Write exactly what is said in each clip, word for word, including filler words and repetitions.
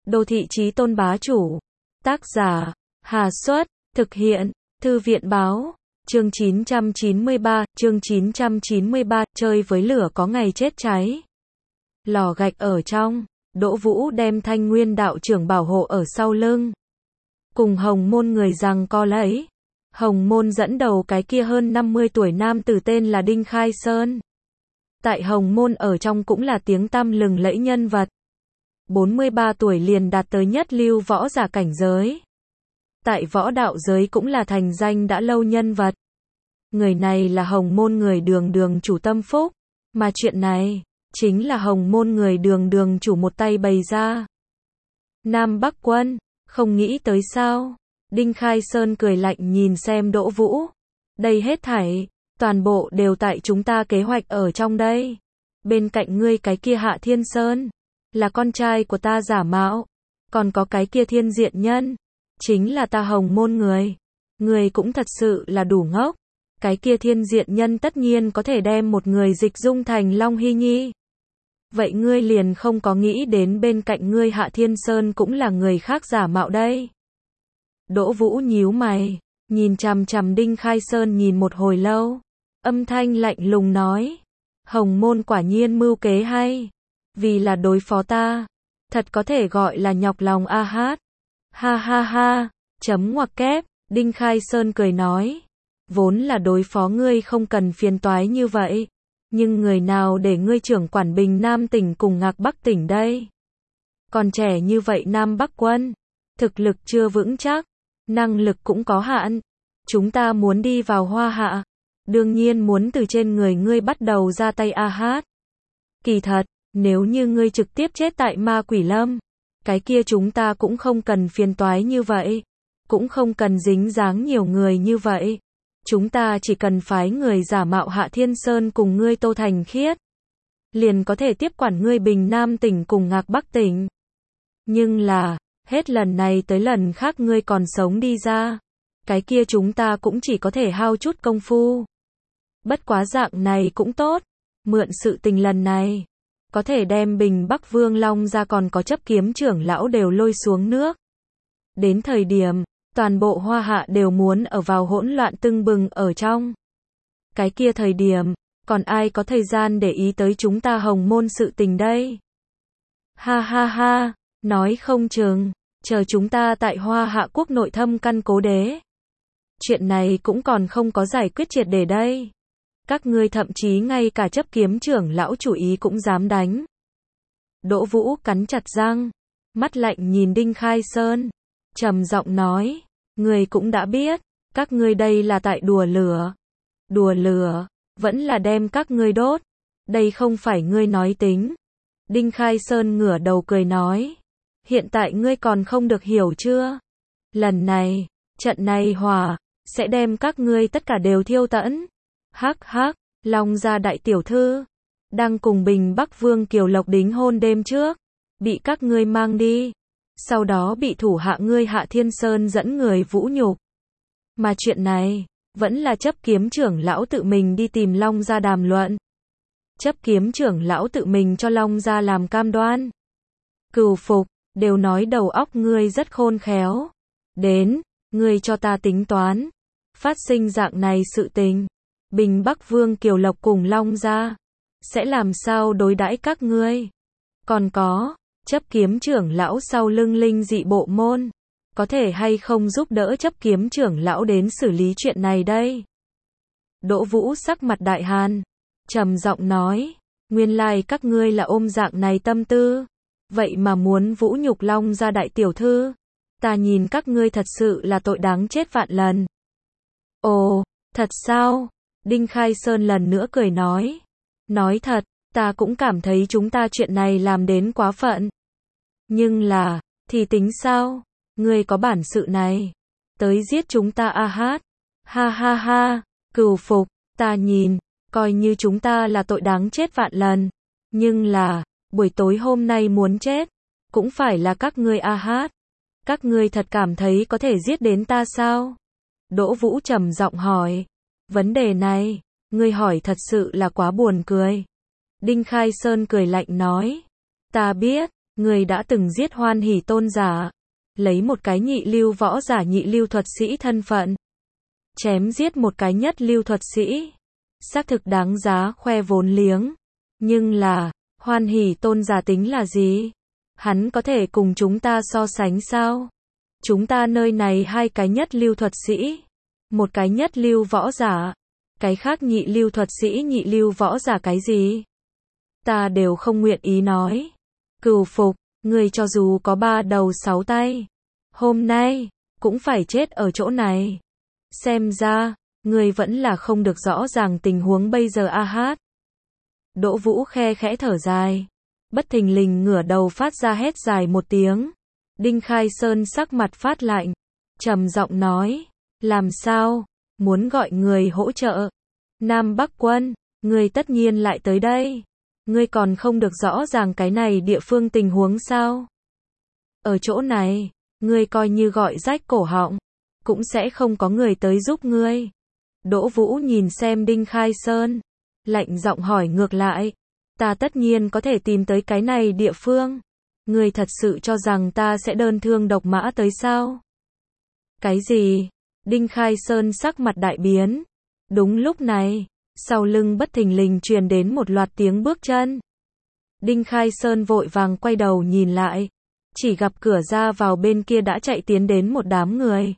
Đô thị chí tôn bá chủ. Tác giả, Hà Xuất, thực hiện, Thư viện báo. Chương chín trăm chín mươi ba, chương chín trăm chín mươi ba, chơi với lửa có ngày chết cháy. Lò gạch ở trong, Đỗ Vũ đem Thanh Nguyên đạo trưởng bảo hộ ở sau lưng. Cùng Hồng Môn người giằng co lấy. Hồng Môn dẫn đầu cái kia hơn năm mươi tuổi nam tử tên là Đinh Khai Sơn. Tại Hồng Môn ở trong cũng là tiếng tăm lừng lẫy nhân vật. bốn mươi ba tuổi liền đạt tới nhất lưu võ giả cảnh giới. Tại võ đạo giới cũng là thành danh đã lâu nhân vật. Người này là Hồng Môn người Đường Đường chủ tâm phúc, mà chuyện này chính là Hồng Môn người Đường Đường chủ một tay bày ra. Nam Bắc Quân, không nghĩ tới sao? Đinh Khai Sơn cười lạnh nhìn xem Đỗ Vũ. Đây hết thảy, toàn bộ đều tại chúng ta kế hoạch ở trong đây. Bên cạnh ngươi cái kia Hạ Thiên Sơn, là con trai của ta giả mạo. Còn có cái kia Thiên Diện Nhân, chính là ta Hồng Môn người. Người cũng thật sự là đủ ngốc. Cái kia Thiên Diện Nhân tất nhiên có thể đem một người dịch dung thành Long Hy Nhi. Vậy ngươi liền không có nghĩ đến bên cạnh ngươi Hạ Thiên Sơn cũng là người khác giả mạo đây. Đỗ Vũ nhíu mày, nhìn chằm chằm Đinh Khai Sơn nhìn một hồi lâu. Âm thanh lạnh lùng nói. Hồng Môn quả nhiên mưu kế hay. Vì là đối phó ta. Thật có thể gọi là nhọc lòng a hát. Ha ha ha, chấm ngoặc kép, Đinh Khai Sơn cười nói. Vốn là đối phó ngươi không cần phiền toái như vậy. Nhưng người nào để ngươi trưởng quản Bình Nam tỉnh cùng Ngạc Bắc tỉnh đây? Còn trẻ như vậy Nam Bắc Quân, thực lực chưa vững chắc, năng lực cũng có hạn. Chúng ta muốn đi vào Hoa Hạ, đương nhiên muốn từ trên người ngươi bắt đầu ra tay a hát. Kỳ thật, nếu như ngươi trực tiếp chết tại Ma Quỷ Lâm, cái kia chúng ta cũng không cần phiền toái như vậy, cũng không cần dính dáng nhiều người như vậy. Chúng ta chỉ cần phái người giả mạo Hạ Thiên Sơn cùng ngươi Tô Thành Khiết, liền có thể tiếp quản ngươi Bình Nam tỉnh cùng Ngạc Bắc tỉnh. Nhưng là, hết lần này tới lần khác ngươi còn sống đi ra, cái kia chúng ta cũng chỉ có thể hao chút công phu. Bất quá dạng này cũng tốt, mượn sự tình lần này, có thể đem Bình Bắc Vương Long ra còn có chấp kiếm trưởng lão đều lôi xuống nước. Đến thời điểm, toàn bộ Hoa Hạ đều muốn ở vào hỗn loạn tưng bừng ở trong. Cái kia thời điểm, còn ai có thời gian để ý tới chúng ta Hồng Môn sự tình đây? Ha ha ha, nói không chừng, chờ chúng ta tại Hoa Hạ quốc nội thâm căn cố đế. Chuyện này cũng còn không có giải quyết triệt để đây. Các ngươi thậm chí ngay cả chấp kiếm trưởng lão chủ ý cũng dám đánh. Đỗ Vũ cắn chặt răng, mắt lạnh nhìn Đinh Khai Sơn, trầm giọng nói, ngươi cũng đã biết, các ngươi đây là tại đùa lửa. Đùa lửa, vẫn là đem các ngươi đốt. Đây không phải ngươi nói tính. Đinh Khai Sơn ngửa đầu cười nói, hiện tại ngươi còn không được hiểu chưa? Lần này, trận này hỏa, sẽ đem các ngươi tất cả đều thiêu tẫn. Hắc hắc, Long gia đại tiểu thư, đang cùng Bình Bắc Vương Kiều Lộc đính hôn đêm trước, bị các ngươi mang đi. Sau đó bị thủ hạ ngươi Hạ Thiên Sơn dẫn người vũ nhục. Mà chuyện này, vẫn là chấp kiếm trưởng lão tự mình đi tìm Long gia đàm luận. Chấp kiếm trưởng lão tự mình cho Long gia làm cam đoan. Cừu phục, đều nói đầu óc ngươi rất khôn khéo. Đến, ngươi cho ta tính toán. Phát sinh dạng này sự tình, Bình Bắc Vương Kiều Lộc cùng Long gia sẽ làm sao đối đãi các ngươi? Còn có, chấp kiếm trưởng lão sau lưng linh dị bộ môn, có thể hay không giúp đỡ chấp kiếm trưởng lão đến xử lý chuyện này đây? Đỗ Vũ sắc mặt đại hàn, trầm giọng nói, nguyên lai các ngươi là ôm dạng này tâm tư, vậy mà muốn vũ nhục Long gia đại tiểu thư, ta nhìn các ngươi thật sự là tội đáng chết vạn lần. Ồ, thật sao? Đinh Khai Sơn lần nữa cười nói, nói thật, ta cũng cảm thấy chúng ta chuyện này làm đến quá phận. Nhưng là, thì tính sao? Ngươi có bản sự này, tới giết chúng ta a hát. Ha ha ha, cừu phục, ta nhìn, coi như chúng ta là tội đáng chết vạn lần. Nhưng là, buổi tối hôm nay muốn chết, cũng phải là các ngươi a hát. Các ngươi thật cảm thấy có thể giết đến ta sao? Đỗ Vũ trầm giọng hỏi. Vấn đề này, ngươi hỏi thật sự là quá buồn cười. Đinh Khai Sơn cười lạnh nói. Ta biết, Người đã từng giết Hoan Hỷ tôn giả, lấy một cái nhị lưu võ giả nhị lưu thuật sĩ thân phận, chém giết một cái nhất lưu thuật sĩ, xác thực đáng giá khoe vốn liếng. Nhưng là, Hoan Hỷ tôn giả tính là gì? Hắn có thể cùng chúng ta so sánh sao? Chúng ta nơi này hai cái nhất lưu thuật sĩ, một cái nhất lưu võ giả, cái khác nhị lưu thuật sĩ nhị lưu võ giả cái gì? Ta đều không nguyện ý nói. Cừu phục, người cho dù có ba đầu sáu tay, hôm nay, cũng phải chết ở chỗ này. Xem ra, người vẫn là không được rõ ràng tình huống bây giờ a hát. Đỗ Vũ khe khẽ thở dài, bất thình lình ngửa đầu phát ra hét dài một tiếng. Đinh Khai Sơn sắc mặt phát lạnh, trầm giọng nói, làm sao, muốn gọi người hỗ trợ. Nam Bắc quân, người tất nhiên lại tới đây. Ngươi còn không được rõ ràng cái này địa phương tình huống sao? Ở chỗ này, ngươi coi như gọi rách cổ họng, cũng sẽ không có người tới giúp ngươi. Đỗ Vũ nhìn xem Đinh Khai Sơn, lạnh giọng hỏi ngược lại, ta tất nhiên có thể tìm tới cái này địa phương. Ngươi thật sự cho rằng ta sẽ đơn thương độc mã tới sao? Cái gì? Đinh Khai Sơn sắc mặt đại biến. Đúng lúc này, sau lưng bất thình lình truyền đến một loạt tiếng bước chân. Đinh Khai Sơn vội vàng quay đầu nhìn lại, chỉ gặp cửa ra vào bên kia đã chạy tiến đến một đám người.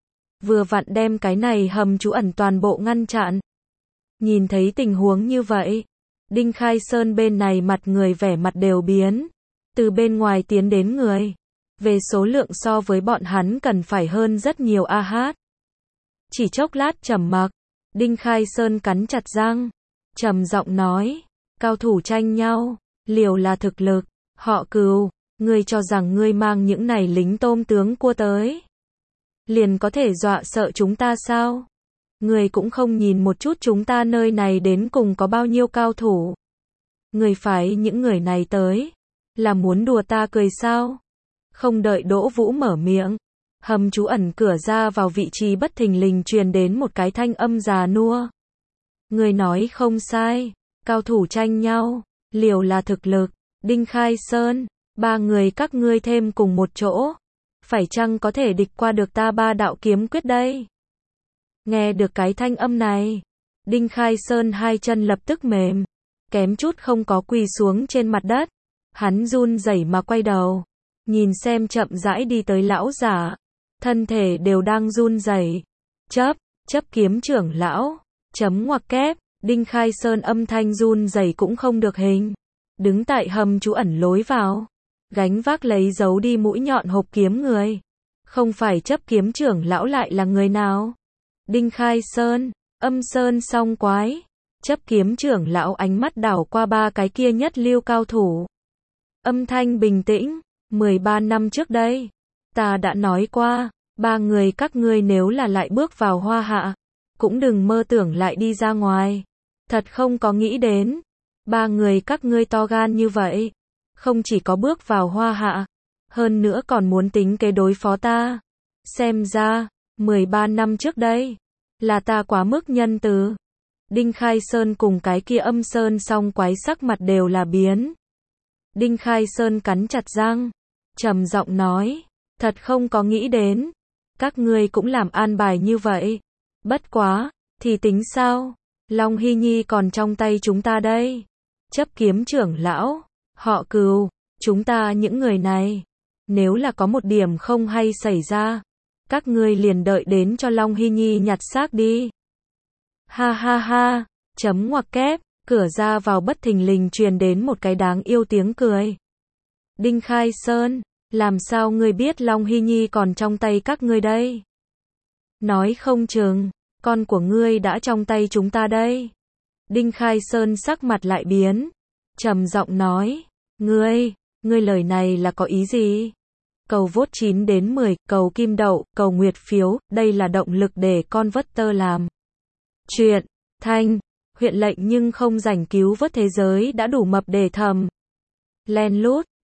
Vừa vặn đem cái này hầm trú ẩn toàn bộ ngăn chặn. Nhìn thấy tình huống như vậy, Đinh Khai Sơn bên này mặt người vẻ mặt đều biến. Từ bên ngoài tiến đến người, về số lượng so với bọn hắn cần phải hơn rất nhiều a hát. Chỉ chốc lát trầm mặc, Đinh Khai Sơn cắn chặt răng, trầm giọng nói, cao thủ tranh nhau, liều là thực lực, họ Cừu, ngươi cho rằng ngươi mang những này lính tôm tướng cua tới, liền có thể dọa sợ chúng ta sao? Ngươi cũng không nhìn một chút chúng ta nơi này đến cùng có bao nhiêu cao thủ. Ngươi phái những người này tới, là muốn đùa ta cười sao? Không đợi Đỗ Vũ mở miệng, hầm trú ẩn cửa ra vào vị trí bất thình lình truyền đến một cái thanh âm già nua. Người nói không sai, cao thủ tranh nhau, liều là thực lực. Đinh Khai Sơn, ba người các ngươi thêm cùng một chỗ, phải chăng có thể địch qua được ta ba đạo kiếm quyết đây? Nghe được cái thanh âm này, Đinh Khai Sơn hai chân lập tức mềm, kém chút không có quỳ xuống trên mặt đất. Hắn run rẩy mà quay đầu, nhìn xem chậm rãi đi tới lão giả, thân thể đều đang run rẩy. Chấp, chấp kiếm trưởng lão, chấm ngoặc kép, Đinh Khai Sơn âm thanh run rẩy cũng không được hình, đứng tại hầm trú ẩn lối vào, gánh vác lấy giấu đi mũi nhọn hộp kiếm người. Không phải chấp kiếm trưởng lão lại là người nào? Đinh Khai Sơn, Âm Sơn Song Quái. Chấp kiếm trưởng lão ánh mắt đảo qua ba cái kia nhất lưu cao thủ. Âm thanh bình tĩnh, mười ba năm trước đây, ta đã nói qua, ba người các ngươi nếu là lại bước vào Hoa Hạ, cũng đừng mơ tưởng lại đi ra ngoài. Thật không có nghĩ đến, ba người các ngươi to gan như vậy, không chỉ có bước vào Hoa Hạ, hơn nữa còn muốn tính kế đối phó ta. Xem ra, mười ba năm trước đây, là ta quá mức nhân từ. Đinh Khai Sơn cùng cái kia Âm Sơn Song Quái sắc mặt đều là biến. Đinh Khai Sơn cắn chặt răng, trầm giọng nói, thật không có nghĩ đến, các ngươi cũng làm an bài như vậy. Bất quá, thì tính sao? Long Hy Nhi còn trong tay chúng ta đây. Chấp kiếm trưởng lão, họ Cừu, chúng ta những người này, nếu là có một điểm không hay xảy ra, các ngươi liền đợi đến cho Long Hy Nhi nhặt xác đi. Ha ha ha, chấm ngoặc kép, cửa ra vào bất thình lình truyền đến một cái đáng yêu tiếng cười. Đinh Khai Sơn, làm sao ngươi biết Long Hy Nhi còn trong tay các ngươi đây? Nói không chừng, con của ngươi đã trong tay chúng ta đây. Đinh Khai Sơn sắc mặt lại biến, trầm giọng nói, ngươi, ngươi lời này là có ý gì? Cầu vote chín đến mười, cầu kim đậu, cầu nguyệt phiếu, đây là động lực để con vất tơ làm. Chuyện, thanh, huyện lệnh nhưng không rảnh cứu vớt thế giới đã đủ mập để thầm. Len lút.